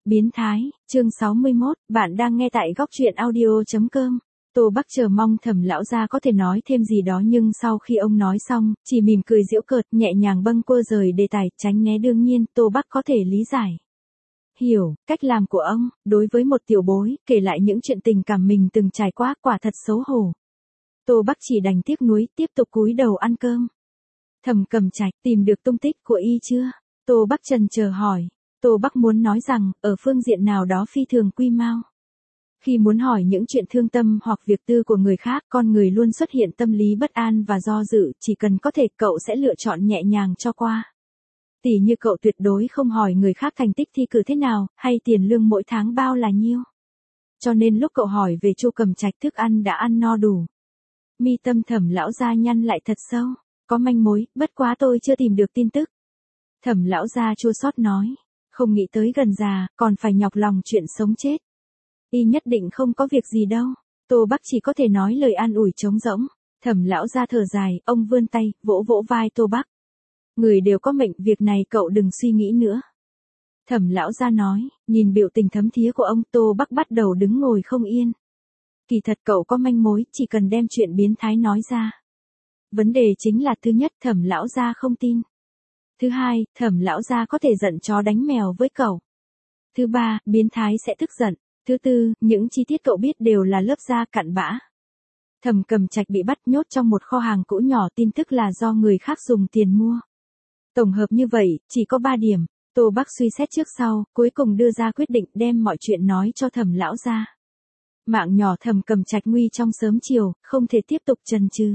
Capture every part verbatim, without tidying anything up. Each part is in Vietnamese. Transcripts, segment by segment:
Biến thái, chương sáu mươi mốt, bạn đang nghe tại góc truyện audio chấm com. Tô Bắc chờ mong Thẩm lão gia có thể nói thêm gì đó nhưng sau khi ông nói xong, chỉ mỉm cười giễu cợt, nhẹ nhàng bâng quơ rời đề tài, tránh né đương nhiên, Tô Bắc có thể lý giải. Hiểu, cách làm của ông, đối với một tiểu bối, kể lại những chuyện tình cảm mình từng trải qua, quả thật xấu hổ. Tô Bắc chỉ đành tiếc nuối, tiếp tục cúi đầu ăn cơm. Thẩm Cầm Trạch, tìm được tung tích của y chưa? Tô Bắc chần chờ hỏi. Tô Bắc muốn nói rằng, ở phương diện nào đó phi thường quy mau. Khi muốn hỏi những chuyện thương tâm hoặc việc tư của người khác, con người luôn xuất hiện tâm lý bất an và do dự, chỉ cần có thể cậu sẽ lựa chọn nhẹ nhàng cho qua. Tỉ như cậu tuyệt đối không hỏi người khác thành tích thi cử thế nào, hay tiền lương mỗi tháng bao là nhiêu. Cho nên lúc cậu hỏi về Chu Cầm Trạch thức ăn đã ăn no đủ. Mi tâm Thẩm lão gia nhăn lại thật sâu, có manh mối, bất quá tôi chưa tìm được tin tức. Thẩm lão gia chua xót nói. Không nghĩ tới gần già, còn phải nhọc lòng chuyện sống chết. Y nhất định không có việc gì đâu. Tô Bắc chỉ có thể nói lời an ủi trống rỗng. Thẩm lão ra thở dài, ông vươn tay, vỗ vỗ vai Tô Bắc. Người đều có mệnh, việc này cậu đừng suy nghĩ nữa. Thẩm lão ra nói, nhìn biểu tình thấm thía của ông, Tô Bắc bắt đầu đứng ngồi không yên. Kỳ thật cậu có manh mối, chỉ cần đem chuyện biến thái nói ra. Vấn đề chính là thứ nhất, Thẩm lão ra không tin. Thứ hai, Thẩm lão gia có thể giận chó đánh mèo với cậu. Thứ ba, biến thái sẽ tức giận. Thứ tư, những chi tiết cậu biết đều là lớp da cặn bã. Thẩm Cầm Trạch bị bắt nhốt trong một kho hàng cũ nhỏ, tin tức là do người khác dùng tiền mua. Tổng hợp như vậy, chỉ có ba điểm. Tô Bắc suy xét trước sau, cuối cùng đưa ra quyết định đem mọi chuyện nói cho Thẩm lão gia. Mạng nhỏ Thẩm Cầm Trạch nguy trong sớm chiều, không thể tiếp tục chần chừ.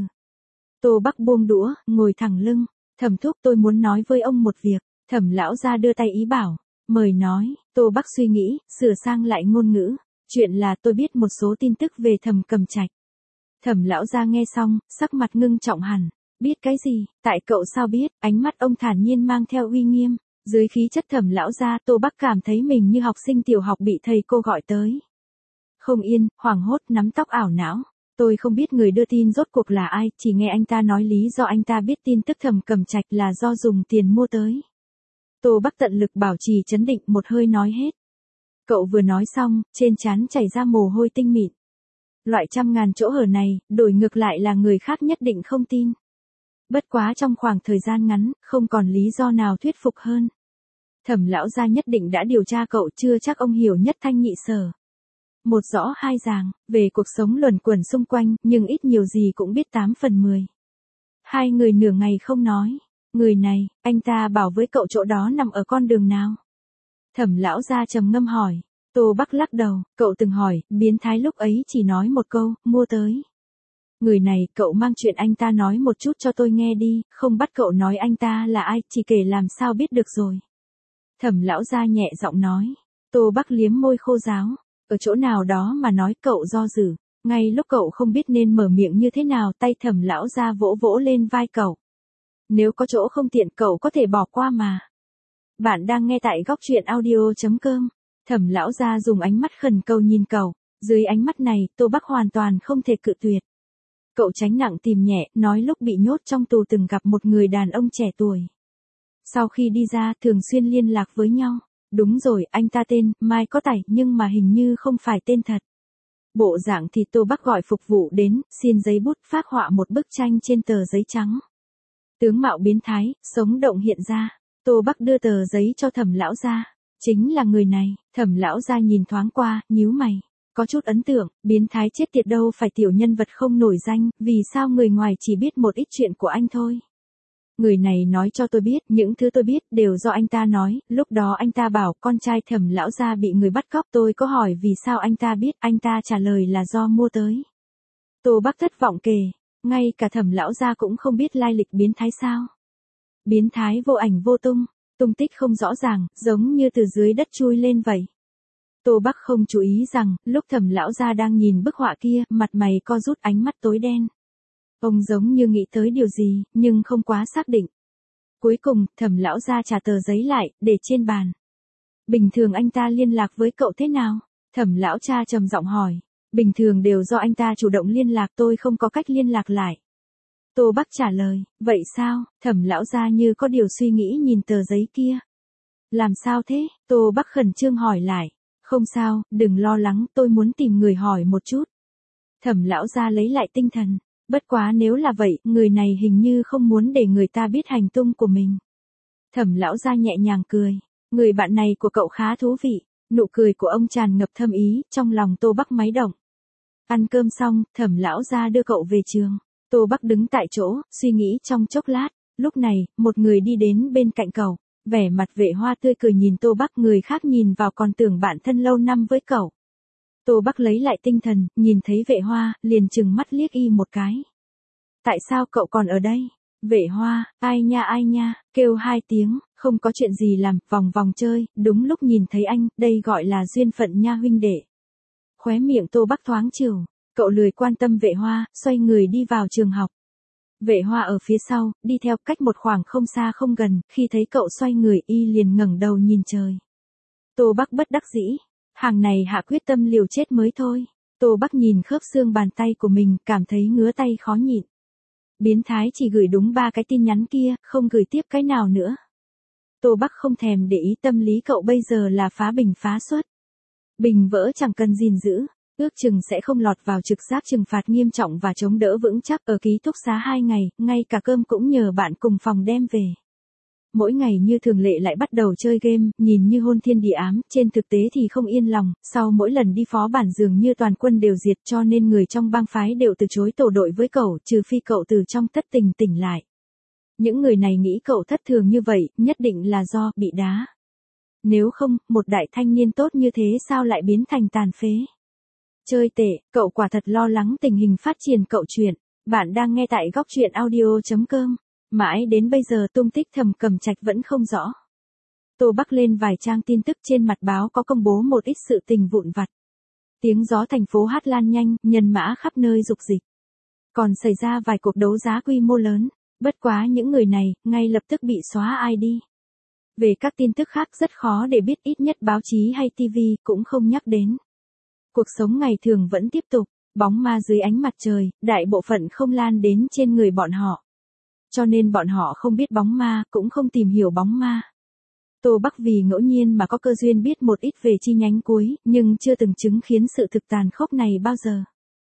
Tô Bắc buông đũa, ngồi thẳng lưng. Thẩm thúc, tôi muốn nói với ông một việc. Thẩm lão gia đưa tay ý bảo. Mời nói. Tô Bắc suy nghĩ, sửa sang lại ngôn ngữ. Chuyện là tôi biết một số tin tức về Thẩm Cầm Trạch. Thẩm lão gia nghe xong, sắc mặt ngưng trọng hẳn. Biết cái gì? Tại cậu sao biết? Ánh mắt ông thản nhiên mang theo uy nghiêm. Dưới khí chất Thẩm lão gia, Tô Bắc cảm thấy mình như học sinh tiểu học bị thầy cô gọi tới. Không yên, hoảng hốt, nắm tóc ảo não. Tôi không biết người đưa tin rốt cuộc là ai, chỉ nghe anh ta nói lý do anh ta biết tin tức Thẩm Cầm Trạch là do dùng tiền mua tới. Tô Bắc tận lực bảo trì trấn định, một hơi nói hết. Cậu vừa nói xong, trên trán chảy ra mồ hôi tinh mịn. Loại trăm ngàn chỗ hở này, đổi ngược lại là người khác nhất định không tin. Bất quá trong khoảng thời gian ngắn, không còn lý do nào thuyết phục hơn. Thẩm lão gia nhất định đã điều tra cậu, chưa chắc ông hiểu nhất thanh nhị sở. Một rõ hai ràng, về cuộc sống luẩn quẩn xung quanh, nhưng ít nhiều gì cũng biết tám phần mười. Hai người nửa ngày không nói. Người này, anh ta bảo với cậu chỗ đó nằm ở con đường nào? Thẩm lão gia trầm ngâm hỏi. Tô Bắc lắc đầu, cậu từng hỏi, biến thái lúc ấy chỉ nói một câu, mua tới. Người này, cậu mang chuyện anh ta nói một chút cho tôi nghe đi, không bắt cậu nói anh ta là ai, chỉ kể làm sao biết được rồi. Thẩm lão gia nhẹ giọng nói. Tô Bắc liếm môi khô ráo. Ở chỗ nào đó mà nói cậu do dự, ngay lúc cậu không biết nên mở miệng như thế nào, tay Thẩm lão gia vỗ vỗ lên vai cậu. Nếu có chỗ không tiện cậu có thể bỏ qua mà. Bạn đang nghe tại góc truyện audio chấm com. Thẩm lão gia dùng ánh mắt khẩn cầu nhìn cậu, dưới ánh mắt này, Tô Bắc hoàn toàn không thể cự tuyệt. Cậu tránh nặng tìm nhẹ, nói lúc bị nhốt trong tù từng gặp một người đàn ông trẻ tuổi. Sau khi đi ra, thường xuyên liên lạc với nhau. Đúng rồi, anh ta tên Mai có Tài, nhưng mà hình như không phải tên thật. Bộ dạng thì Tô Bắc gọi phục vụ đến, xin giấy bút phác họa một bức tranh trên tờ giấy trắng. Tướng mạo biến thái, sống động hiện ra. Tô Bắc đưa tờ giấy cho Thẩm lão gia. Chính là người này. Thẩm lão gia nhìn thoáng qua, nhíu mày. Có chút ấn tượng, biến thái chết tiệt đâu phải tiểu nhân vật không nổi danh, vì sao người ngoài chỉ biết một ít chuyện của anh thôi. Người này nói cho tôi biết, những thứ tôi biết đều do anh ta nói, lúc đó anh ta bảo con trai Thẩm lão gia bị người bắt cóc, tôi có hỏi vì sao anh ta biết, anh ta trả lời là do mua tới. Tô Bắc thất vọng kể, ngay cả Thẩm lão gia cũng không biết lai lịch biến thái sao. Biến thái vô ảnh vô tung, tung tích không rõ ràng, giống như từ dưới đất chui lên vậy. Tô Bắc không chú ý rằng, lúc Thẩm lão gia đang nhìn bức họa kia, mặt mày co rút, ánh mắt tối đen. Ông giống như nghĩ tới điều gì, nhưng không quá xác định. Cuối cùng, Thẩm lão gia trả tờ giấy lại, để trên bàn. Bình thường anh ta liên lạc với cậu thế nào? Thẩm lão cha trầm giọng hỏi. Bình thường đều do anh ta chủ động liên lạc, tôi không có cách liên lạc lại. Tô Bắc trả lời. Vậy sao? Thẩm lão gia như có điều suy nghĩ nhìn tờ giấy kia. Làm sao thế? Tô Bắc khẩn trương hỏi lại. Không sao, đừng lo lắng, tôi muốn tìm người hỏi một chút. Thẩm lão gia lấy lại tinh thần. Bất quá nếu là vậy, người này hình như không muốn để người ta biết hành tung của mình. Thẩm lão gia nhẹ nhàng cười. Người bạn này của cậu khá thú vị. Nụ cười của ông tràn ngập thâm ý, trong lòng Tô Bắc máy động. Ăn cơm xong, Thẩm lão gia đưa cậu về trường. Tô Bắc đứng tại chỗ, suy nghĩ trong chốc lát. Lúc này, một người đi đến bên cạnh cậu. Vẻ mặt Vệ Hoa tươi cười nhìn Tô Bắc, người khác nhìn vào còn tưởng bạn thân lâu năm với cậu. Tô Bắc lấy lại tinh thần, nhìn thấy Vệ Hoa, liền trừng mắt liếc y một cái. Tại sao cậu còn ở đây? Vệ Hoa, ai nha ai nha, kêu hai tiếng, không có chuyện gì làm, vòng vòng chơi, đúng lúc nhìn thấy anh, đây gọi là duyên phận nha huynh đệ. Khóe miệng Tô Bắc thoáng trừ, cậu lười quan tâm Vệ Hoa, xoay người đi vào trường học. Vệ Hoa ở phía sau, đi theo cách một khoảng không xa không gần, khi thấy cậu xoay người y liền ngẩng đầu nhìn trời. Tô Bắc bất đắc dĩ, hàng này hạ quyết tâm liều chết mới thôi. Tô Bắc nhìn khớp xương bàn tay của mình, cảm thấy ngứa tay khó nhịn. Biến thái chỉ gửi đúng ba cái tin nhắn kia, không gửi tiếp cái nào nữa. Tô Bắc không thèm để ý tâm lý cậu bây giờ là phá bình phá xuất. Bình vỡ chẳng cần gìn giữ, ước chừng sẽ không lọt vào trực giác trừng phạt nghiêm trọng và chống đỡ vững chắc. Ở ký túc xá hai ngày, ngay cả cơm cũng nhờ bạn cùng phòng đem về. Mỗi ngày như thường lệ lại bắt đầu chơi game, nhìn như hôn thiên địa ám, trên thực tế thì không yên lòng, sau mỗi lần đi phó bản dường như toàn quân đều diệt, cho nên người trong bang phái đều từ chối tổ đội với cậu, trừ phi cậu từ trong thất tình tỉnh lại. Những người này nghĩ cậu thất thường như vậy, nhất định là do bị đá. Nếu không, một đại thanh niên tốt như thế sao lại biến thành tàn phế? Chơi tệ, cậu quả thật lo lắng tình hình phát triển cậu chuyện. Bạn đang nghe tại góc truyện audio chấm com. Mãi đến bây giờ tung tích Thẩm Cẩm Trạch vẫn không rõ. Tô Bắc lên vài trang tin tức trên mặt báo có công bố một ít sự tình vụn vặt. Tiếng gió thành phố hát lan nhanh, nhân mã khắp nơi dục dịch. Còn xảy ra vài cuộc đấu giá quy mô lớn, bất quá những người này, ngay lập tức bị xóa i đê. Về các tin tức khác rất khó để biết, ít nhất báo chí hay ti vi cũng không nhắc đến. Cuộc sống ngày thường vẫn tiếp tục, bóng ma dưới ánh mặt trời, đại bộ phận không lan đến trên người bọn họ. Cho nên bọn họ không biết bóng ma, cũng không tìm hiểu bóng ma. Tô Bắc vì ngẫu nhiên mà có cơ duyên biết một ít về chi nhánh cuối, nhưng chưa từng chứng kiến sự thực tàn khốc này bao giờ.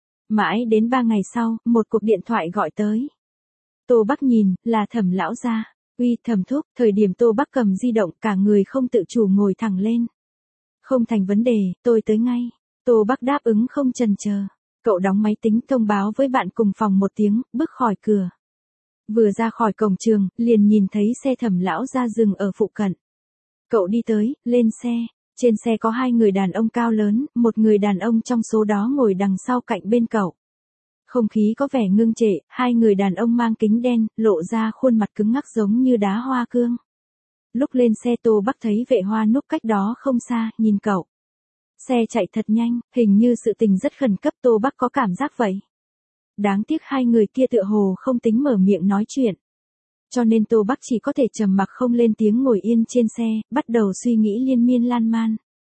Mãi đến ba ngày sau, một cuộc điện thoại gọi tới. Tô Bắc nhìn, là Thẩm lão gia. Uy Thẩm thúc, thời điểm Tô Bắc cầm di động, cả người không tự chủ ngồi thẳng lên. Không thành vấn đề, tôi tới ngay. Tô Bắc đáp ứng không chần chờ. Cậu đóng máy tính thông báo với bạn cùng phòng một tiếng, bước khỏi cửa. Vừa ra khỏi cổng trường, liền nhìn thấy xe Thẩm lão gia dừng ở phụ cận. Cậu đi tới, lên xe. Trên xe có hai người đàn ông cao lớn, một người đàn ông trong số đó ngồi đằng sau cạnh bên cậu. Không khí có vẻ ngưng trệ, hai người đàn ông mang kính đen, lộ ra khuôn mặt cứng ngắc giống như đá hoa cương. Lúc lên xe Tô Bắc thấy Vệ Hoa núp cách đó không xa, nhìn cậu. Xe chạy thật nhanh, hình như sự tình rất khẩn cấp, Tô Bắc có cảm giác vậy. Đáng tiếc hai người kia tựa hồ không tính mở miệng nói chuyện. Cho nên Tô Bắc chỉ có thể trầm mặc không lên tiếng ngồi yên trên xe, bắt đầu suy nghĩ liên miên lan man.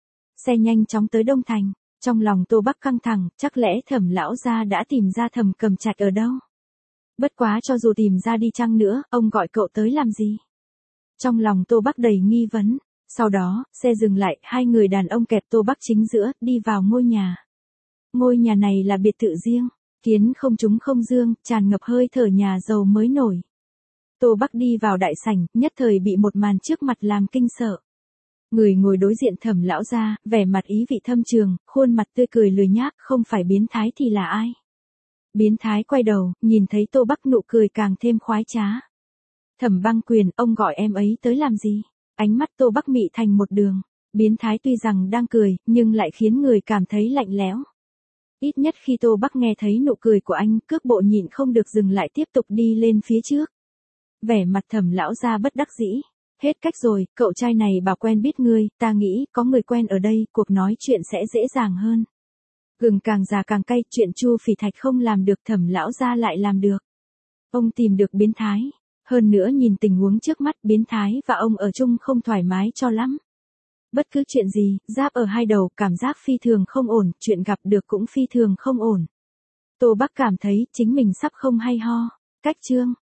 Xe nhanh chóng tới Đông Thành, trong lòng Tô Bắc căng thẳng, chắc lẽ Thẩm lão gia đã tìm ra Thẩm Cẩm Trạch ở đâu. Bất quá cho dù tìm ra đi chăng nữa, ông gọi cậu tới làm gì? Trong lòng Tô Bắc đầy nghi vấn. Sau đó, xe dừng lại, hai người đàn ông kẹp Tô Bắc chính giữa, đi vào ngôi nhà. Ngôi nhà này là biệt thự riêng, kiến không trúng không dương, tràn ngập hơi thở nhà giàu mới nổi. Tô Bắc đi vào đại sảnh, nhất thời bị một màn trước mặt làm kinh sợ. Người ngồi đối diện Thẩm lão gia, vẻ mặt ý vị thâm trường, khuôn mặt tươi cười lười nhác, không phải biến thái thì là ai? Biến thái quay đầu, nhìn thấy Tô Bắc nụ cười càng thêm khoái trá. Thẩm Băng Quyền, ông gọi em ấy tới làm gì? Ánh mắt Tô Bắc mị thành một đường. Biến thái tuy rằng đang cười, nhưng lại khiến người cảm thấy lạnh lẽo. Ít nhất khi Tô Bắc nghe thấy nụ cười của anh, cước bộ nhịn không được dừng lại tiếp tục đi lên phía trước. Vẻ mặt Thẩm lão gia bất đắc dĩ. Hết cách rồi, cậu trai này bảo quen biết ngươi, ta nghĩ, có người quen ở đây, cuộc nói chuyện sẽ dễ dàng hơn. Gừng càng già càng cay, chuyện Chu Phỉ Thạch không làm được Thẩm lão gia lại làm được. Ông tìm được biến thái. Hơn nữa nhìn tình huống trước mắt, biến thái và ông ở chung không thoải mái cho lắm. Bất cứ chuyện gì, giáp ở hai đầu, cảm giác phi thường không ổn, chuyện gặp được cũng phi thường không ổn. Tô Bắc cảm thấy chính mình sắp không hay ho. Cách chương